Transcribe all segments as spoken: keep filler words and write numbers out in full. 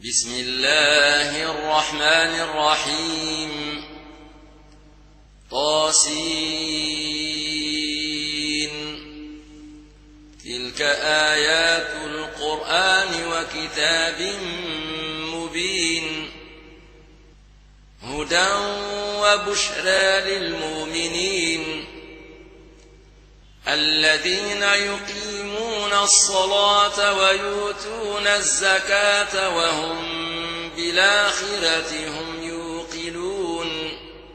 بسم الله الرحمن الرحيم طاسين تلك آيات القرآن وكتاب مبين هدى وبشرى للمؤمنين الذين يقيمون الصلاة ويؤتون الزكاة وهم بالآخرة هم يوقنون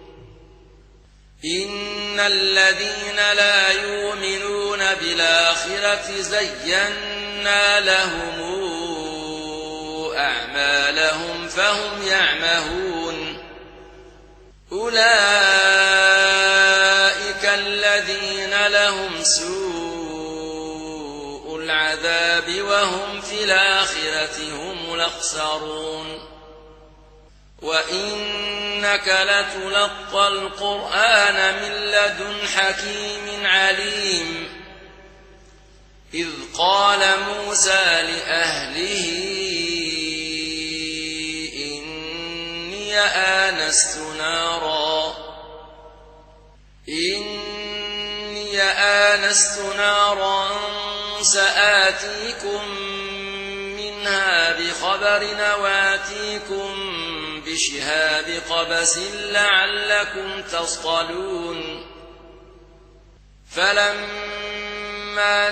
إن الذين لا يؤمنون بالآخرة زينا لهم أعمالهم فهم يعمهون أولئك الذين لهم سوء العذاب وهم في الآخرة هم الأخسرون وإنك لتلقى القرآن من لدن حكيم عليم إذ قال موسى لأهله إني آنست نارا إني آنست نارا سآتيكم منها بخبر وآتيكم بشهاب قبس لعلكم تصطلون فلما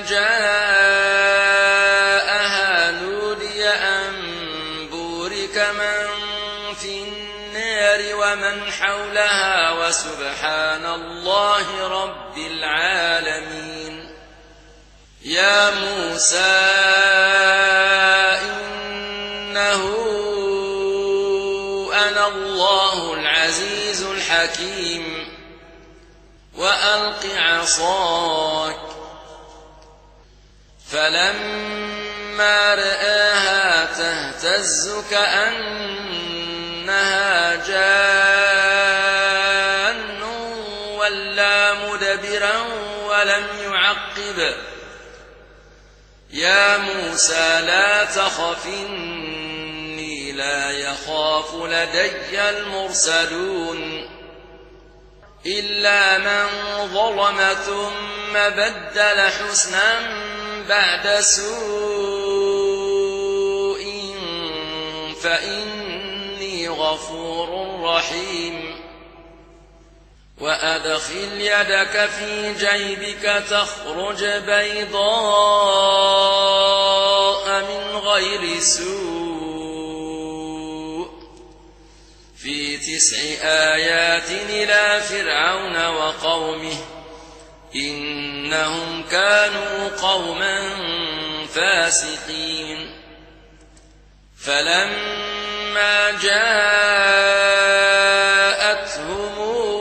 جاءها نودي أن بورك من في النار ومن حولها وسبحان الله رب العالمين يا موسى إنه أنا الله العزيز الحكيم وألق عصاك فلما رآها تهتز كأنها جان ولا مدبرا ولم يعقب يا موسى لا تخف إني لا يخاف لدي المرسلون إلا من ظلم ثم بدل حسنا بعد سوء فإني غفور رحيم وأدخل يدك في جيبك تخرج بيضاء من غير سوء في تسع آيات إلى فرعون وقومه إنهم كانوا قوما فاسقين فلما جاءتهم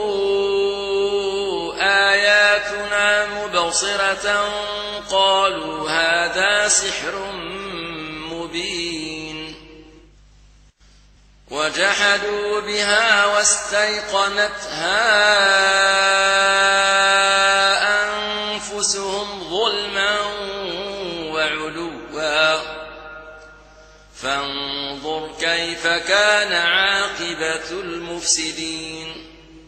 آياتنا مبصرة قالوا هذا سحر مبين وجحدوا بها واستيقنتها أنفسهم ظلما وعلوا فانظر كيف كان عاقبة المفسدين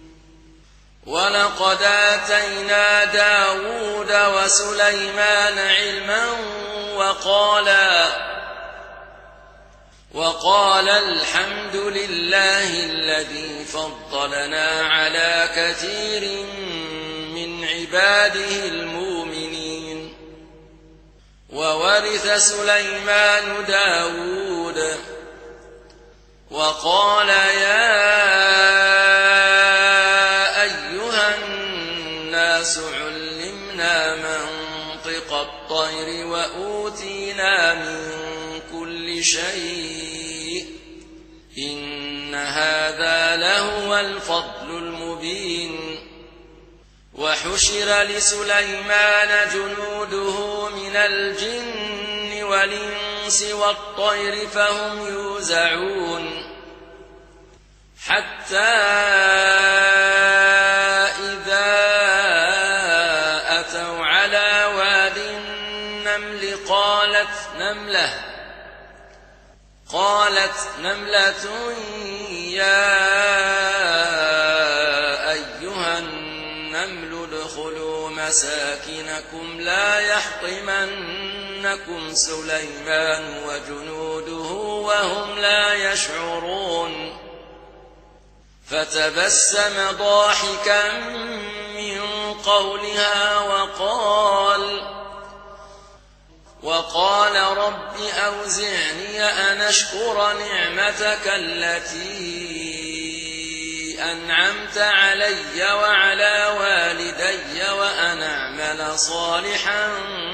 ولقد آتينا داود وسليمان علما وقالا وقال الحمد لله الذي فضلنا على كثير من عباده المؤمنين وورث سليمان داود وقال يا أيها الناس علمنا منطق الطير وأوتينا من كل شيء إن هذا لهو الفضل المبين وحشر لسليمان جنوده من الجن والإنس والطير فهم يوزعون حتى إذا أتوا على واد النمل قالت نملة قال وقالت نملة يا أيها النمل ادخلوا مساكنكم لا يحطمنكم سليمان وجنوده وهم لا يشعرون فتبسم ضاحكا من قولها وقال وقال رب أوزعني أن أشكر نعمتك التي أنعمت علي وعلى والدي وأن أعمل صالحا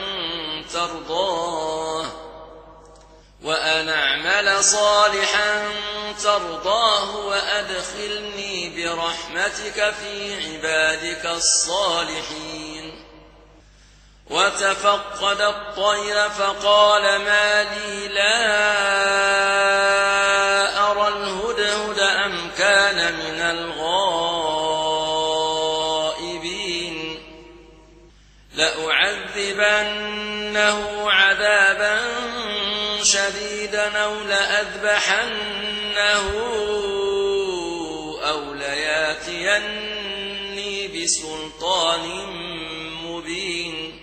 ترضاه وأن أعمل صالحا ترضاه وأدخلني برحمتك في عبادك الصالحين وتفقد الطير فقال ما لي لا أرى الهدهد أم كان من الغائبين لأعذبنه عذابا شديدا أو لأذبحنه أو لياتيني بسلطان مبين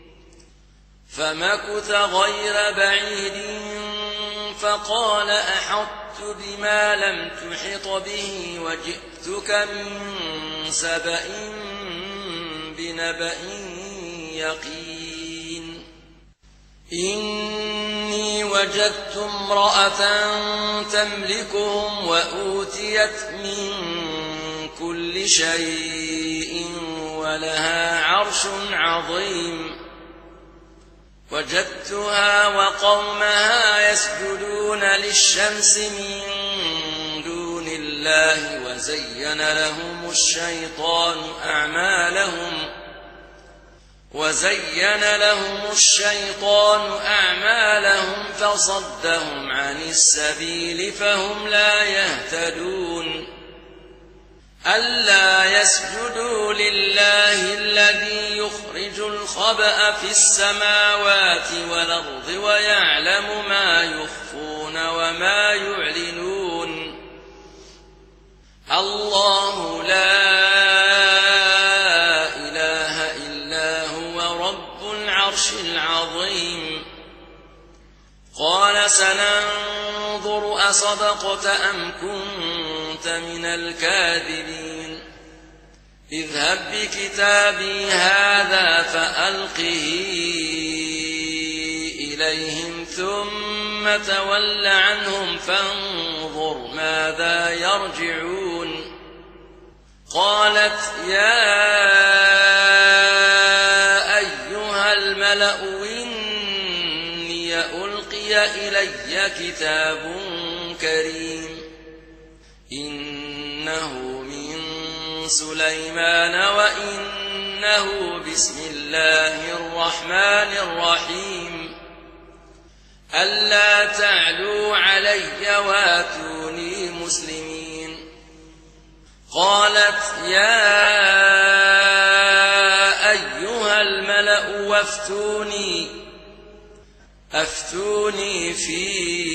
فمكث غير بعيد فقال أحطت بما لم تحط به وجئتك من سبأ بنبأ يقين إني وجدت امرأة تملكهم وأوتيت من كل شيء ولها عرش عظيم وجدتها وقومها يسجدون للشمس من دون الله وزين لهم الشيطان أعمالهم وزين لهم الشيطان أعمالهم فصدهم عن السبيل فهم لا يهتدون ألا يسجدوا لله الذي يخرج الخبأ في السماوات والأرض ويعلم ما يخفون وما يعلنون الله لا إله إلا هو رب العرش العظيم قال سننظر أصدقت أم كنت من الكاذبين اذهب بكتابي هذا فألقه إليهم ثم تول عنهم فانظر ماذا يرجعون قالت يا أيها الملأ إني ألقي إلي كتاب كريم إنه من سليمان وإنه بسم الله الرحمن الرحيم ألا تعلوا علي واتوني مسلمين قالت يا أيها الملأ وافتوني أفتوني في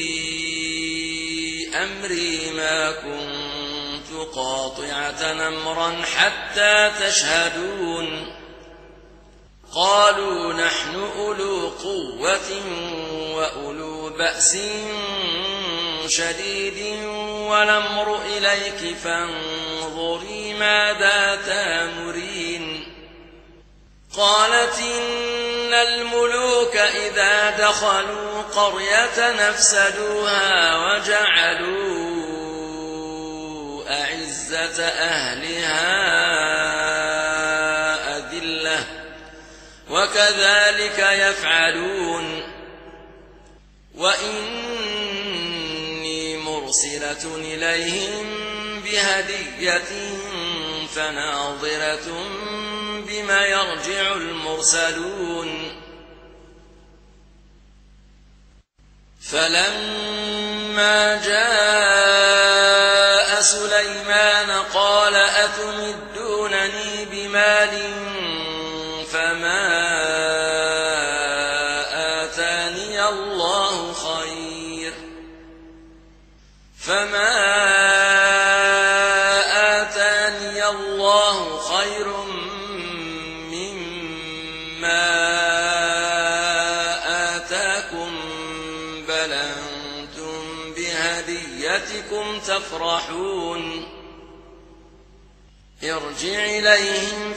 أمري ما كنت قاطعة أمرا حتى تشهدون قالوا نحن أولو قوة وأولو بأس شديد والأمر إليك فانظري ماذا تأمرين قالت إن الملوك إذا دخلوا قرية نفسدوها وجعلوا أعزة أهلها أذلة وكذلك يفعلون وإني مرسلة إليهم بهدية فناظرة بما يرجع المرسلون فلما جاء سليمان قال أتمدونني بمال فما آتاني الله خير فما آتاني الله خير مما آتاكم بل أنتم بهديتكم تفرحون ارجع إليهم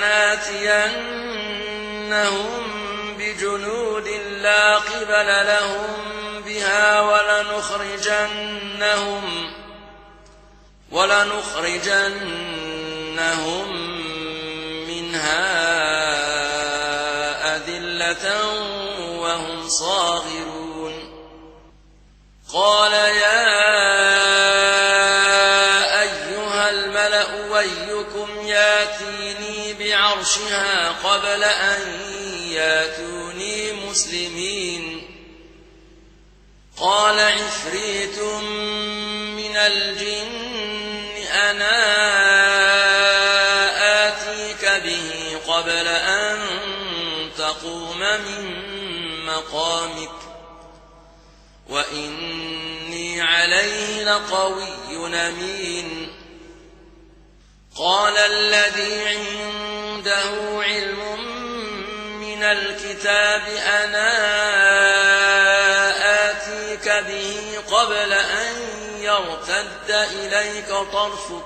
فلناتينهم بجنود لا قبل لهم بها ولنخرجنهم ولنخرجنهم منها أذلة وهم صاغرون قال يا أيها الملأ أيكم ياتيني بعرشها قبل أن ياتوني مسلمين قال عفريت من الجن أنا آتيك به قبل أن تقوم من مقامك وإني عليه لقوي أمين قال الذي عنده علم من الكتاب أنا آتيك به قبل أن يرتد إليك طرفك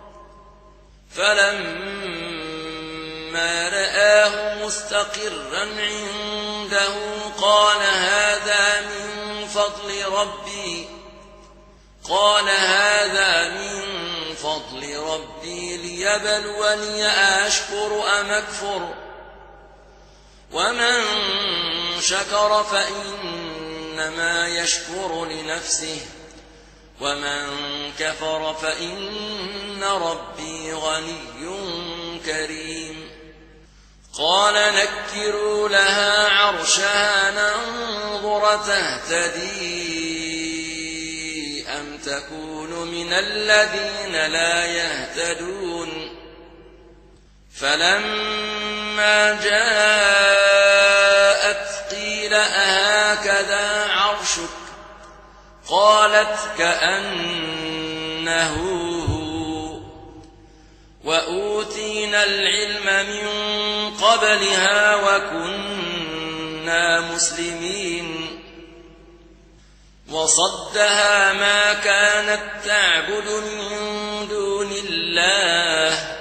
فلما رآه مستقرا عنده قال هذا من فضل ربي قال هذا من فضل ربي ليبلوني أشكر أم أكفر ومن شكر فإنما يشكر لنفسه ومن كفر فإن ربي غني كريم قال نكروا لها عرشها ننظر تهتدي أم تكون من الذين لا يهتدون فلما جاءت قيل أهكذا عرشك قالت كأنه هو وأوتينا العلم من قبلها وكنا مسلمين وصدها ما كانت تعبد من دون الله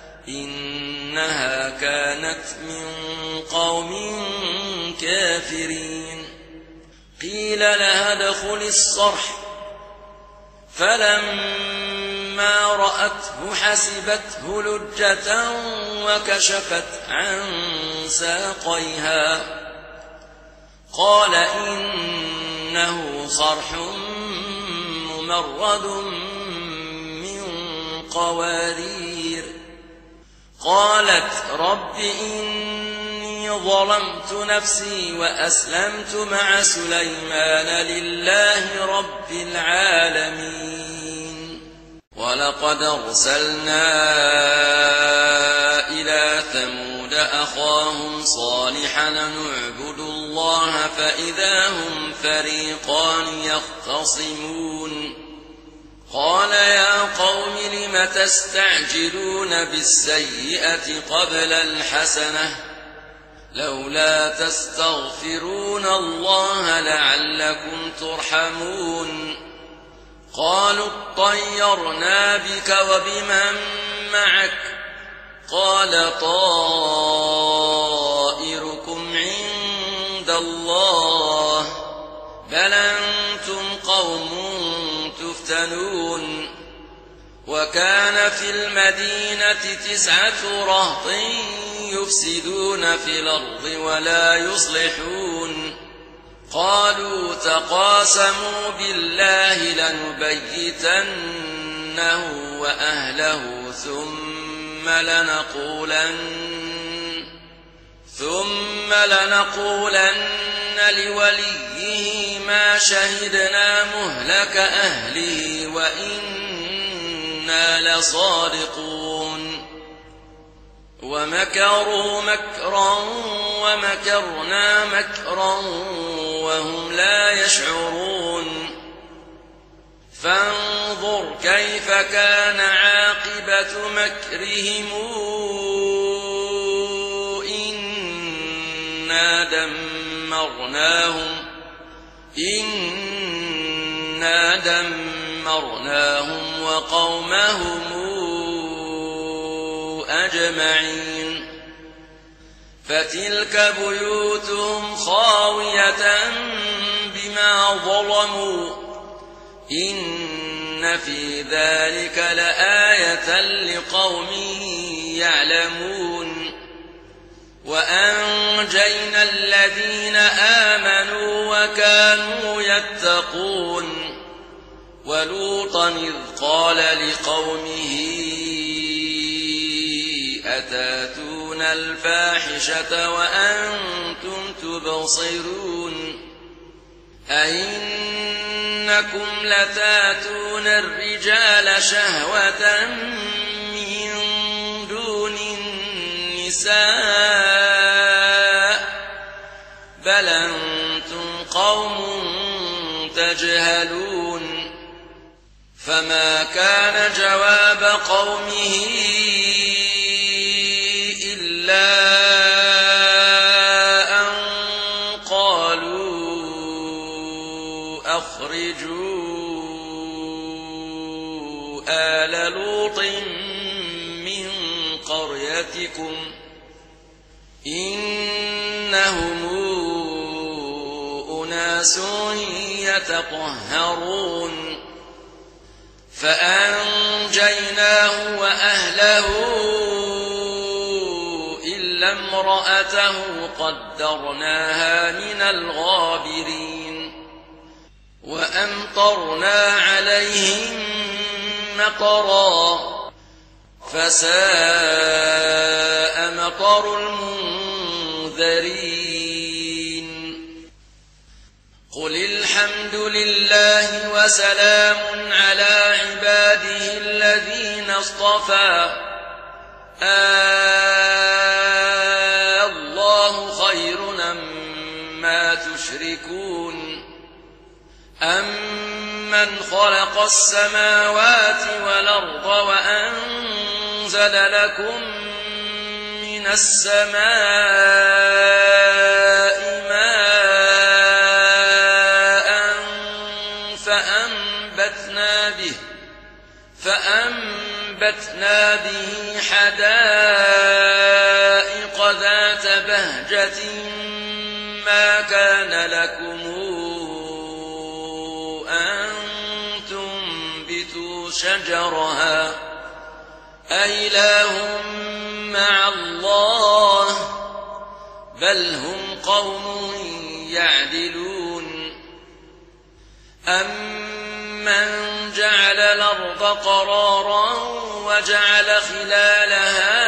إنها كانت من قوم كافرين قيل لها ادخل الصرح فلما رأته حسبته لجة وكشفت عن ساقيها قال إنه صرح ممرد من قوارير قالت رب إني ظلمت نفسي وأسلمت مع سليمان لله رب العالمين ولقد أرسلنا إلى ثمود أخاهم صالحا نعبد الله فإذا هم فريقان يختصمون قال يا قوم لم تستعجلون بالسيئة قبل الحسنة لولا تستغفرون الله لعلكم ترحمون قالوا اطيرنا بك وبمن معك قال طائركم عند الله بل أنتم قوم تفتنون وكان في المدينة تسعة رهط يفسدون في الأرض ولا يصلحون قالوا تقاسموا بالله لنبيتنه وأهله ثم لنقولن ثم لنقولن لوليه ما شهدنا مهلك أهله وإنا لصادقون ومكروا مكرا ومكرنا مكرا وهم لا يشعرون فانظر كيف كان عاقبة مكرهم إنا دمرناهم إنا دمرناهم وقومهم أجمعين فتلك بيوتهم خاوية بما ظلموا إن في ذلك لآية لقوم يعلمون وأنجينا الذين آمنوا وكانوا يتقون ولوطا إذ قال لقومه أتاتون الفاحشة وأنتم تبصرون أئنكم لتاتون الرجال شهوة من دون النساء بل أنتم قوم تجهلون فما كان جواب قومه إلا أن قالوا أخرجوا آل لوط من قريتكم إنهم أناس يتطهرون فأنجيناه وأهله إلا امرأته قدرناها من الغابرين وأمطرنا عليهم مطرا فساء مطر المنذرين قل الحمد لله وسلام على عباده الذين اصطفى آه الله خير أما تشركون أمن خلق السماوات والأرض وأنزل لكم من السماء ماء فأنبتنا به فأنبتنا به حدائق ذات بهجة ما كان لكم أن تنبتوا شجرها أإله مع الله بل هم قوم يعدلون أمن جعل الأرض قرارا وجعل خلالها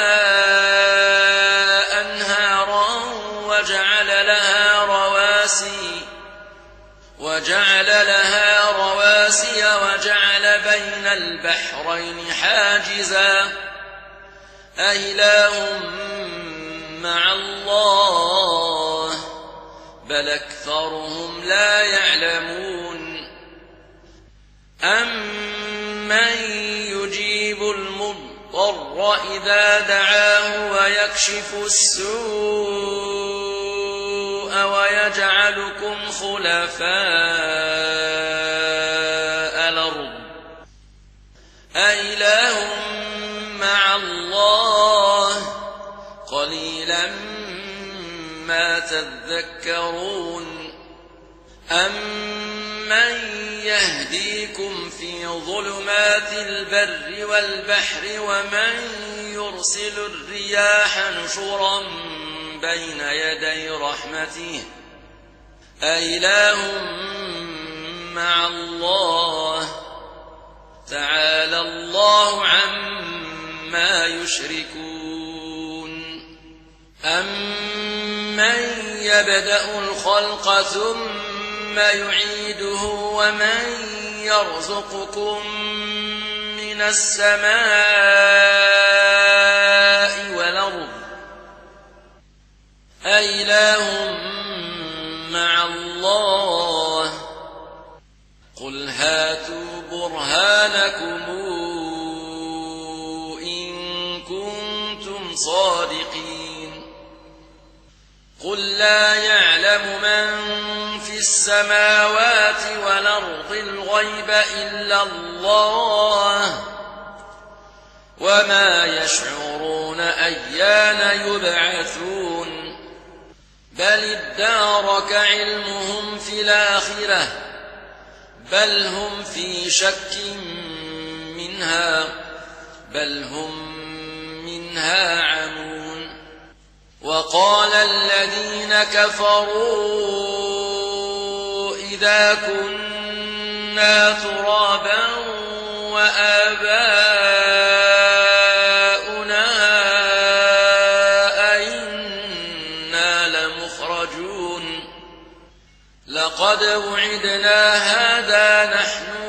أنهارا وجعل لها رواسي وجعل لها رواسي وجعل بين البحرين حاجزا أإله مع الله بل أكثرهم لا يعلمون أمن يجيب المضطر إذا دعاه ويكشف السوء ويجعلكم خلفاء الأرض أإله مع الله قليلا ما تذكرون أمن يهديكم في ظلمات البر والبحر ومن يرسل الرياح نشرا بين يدي رحمته أإله مع الله تعالى الله عما يشركون أمن يبدأ الخلق ثم يعيده ومن يرزقكم من السماء والأرض أإله مع الله قل هاتوا برهانكم إن كنتم صادقين قل لا يعلم من في السماوات والأرض الغيب إلا الله وما يشعرون أيان يبعثون بل ادارك علمهم في الآخرة بل هم في شك منها بل هم منها عمون وقال الذين كفروا إذا كنا ترابا وآباؤنا أئنا لمخرجون لقد وعدنا هذا نحن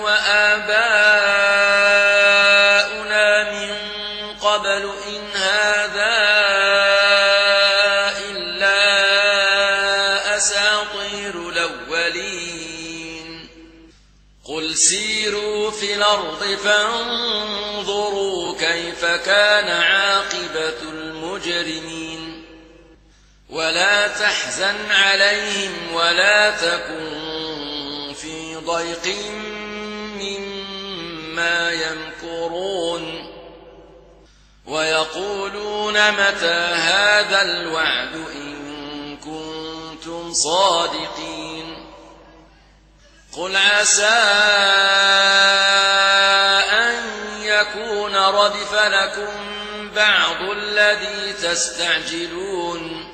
وآباؤنا من قبل إن هذا إلا أساطير الأولين قل سيروا في الأرض فانظروا كيف كان عاقبة المجرمين ولا تحزن عليهم ولا تكن في ضيق مما يمكرون ويقولون متى هذا الوعد إن كنتم صادقين قل عسى أن يكون ردف لكم بعض الذي تستعجلون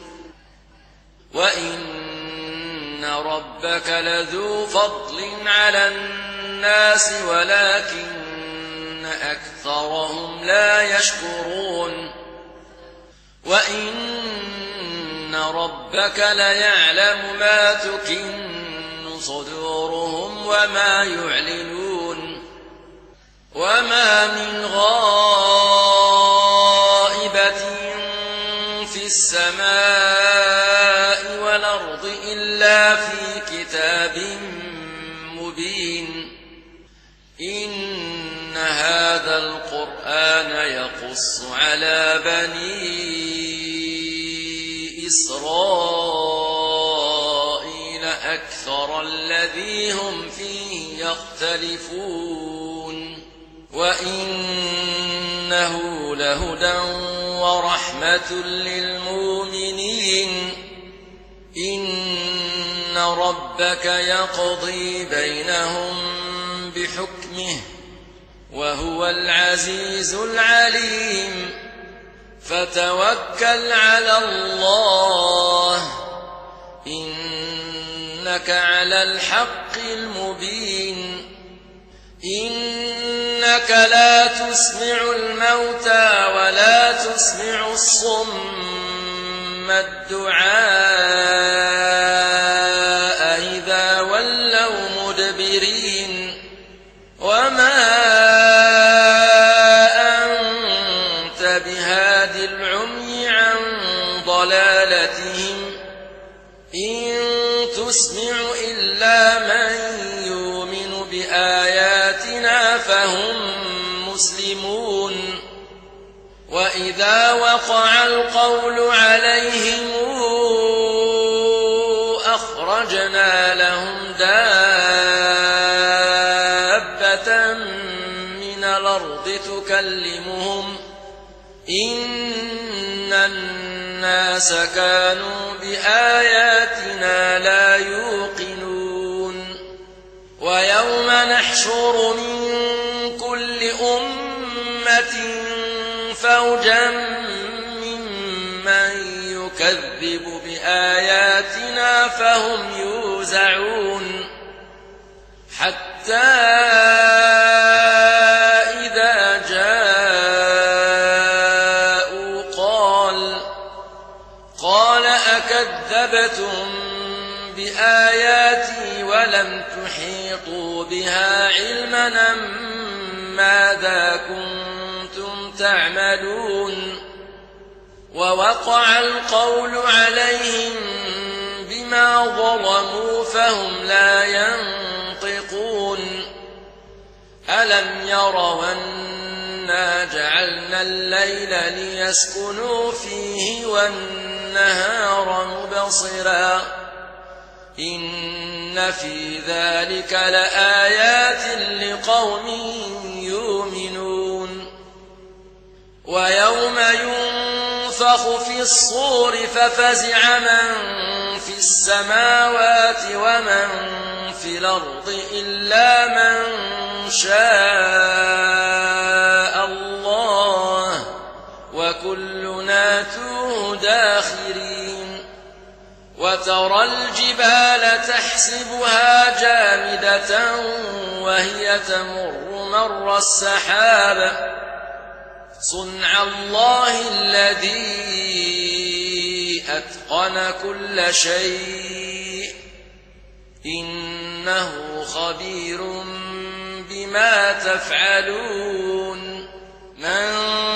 وإن ربك لذو فضل على الناس ولكن أكثرهم لا يشكرون وإن ربك ليعلم ما تكن صدورهم وما يعلنون وما من غائبة في السماء والأرض إلا في كتاب مبين إن هذا القرآن يقص على بني إسرائيل أكثر الذي هم فيه يختلفون وإنه لهدى ورحمة للمؤمنين إن ربك يقضي بينهم بحكمه وهو العزيز العليم فتوكل على الله إنك على الحق المبين إنك لا تسمع الموتى ولا تسمع الصم الدعاء إذا ولوا مدبرين وما أنت بهاد العمي عن ضلالتهم إن تسمع إلا من يؤمن بآياتنا فهم مسلمون وإذا وقع القول عليهم أخرجنا لهم دابة من الأرض تكلمهم إن الناس كانوا بآياتنا لا يوقنون ويوم نحشر من كل أمة فوجا ممن يكذب بآياتنا فهم يوزعون حتى إذا جاءوا قال قال أكذبتم بآياتي ولم تحيطوا بها علما ماذا كنتم تعملون ووقع القول عليهم بما ظلموا فهم لا ينطقون ألم يروا أنا جعلنا الليل ليسكنوا فيه والنهار مبصرا إن في ذلك لآيات لقوم يؤمنون ويوم ينفخ في الصور ففزع من في السماوات ومن في الأرض إلا من شاء الله وكلنا توه داخرين وترى الجبال تحسبها جامدة وهي تمر مر السحاب صنع الله الذي أتقن كل شيء إنه خبير بما تفعلون من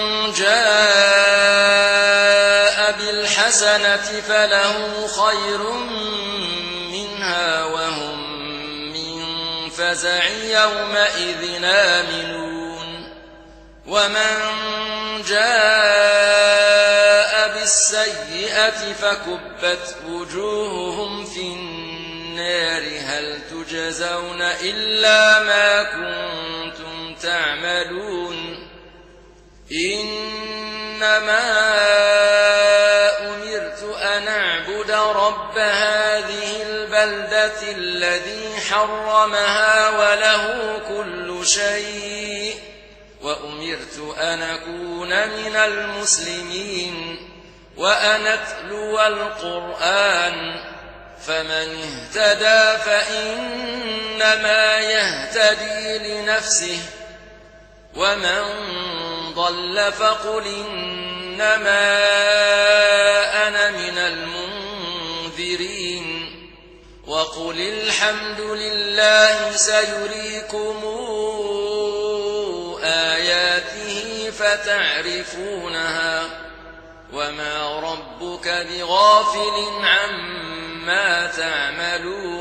جاء بالحسنة فله خير منها وهم من فزع يومئذ آمنون ومن جاء بالسيئة فكبت وجوههم في النار هل تجزون إلا ما كنتم تعملون إنما أمرت أن أعبد رب هذه البلدة الذي حرمها وله كل شيء وأمرت أن أكون من المسلمين وأن أتلو القرآن فمن اهتدى فإنما يهتدي لنفسه ومن ضل فقل إنما أنا من المنذرين وقل الحمد لله سيريكم آياته فتعرفونها وما ربك بغافل عما تعملون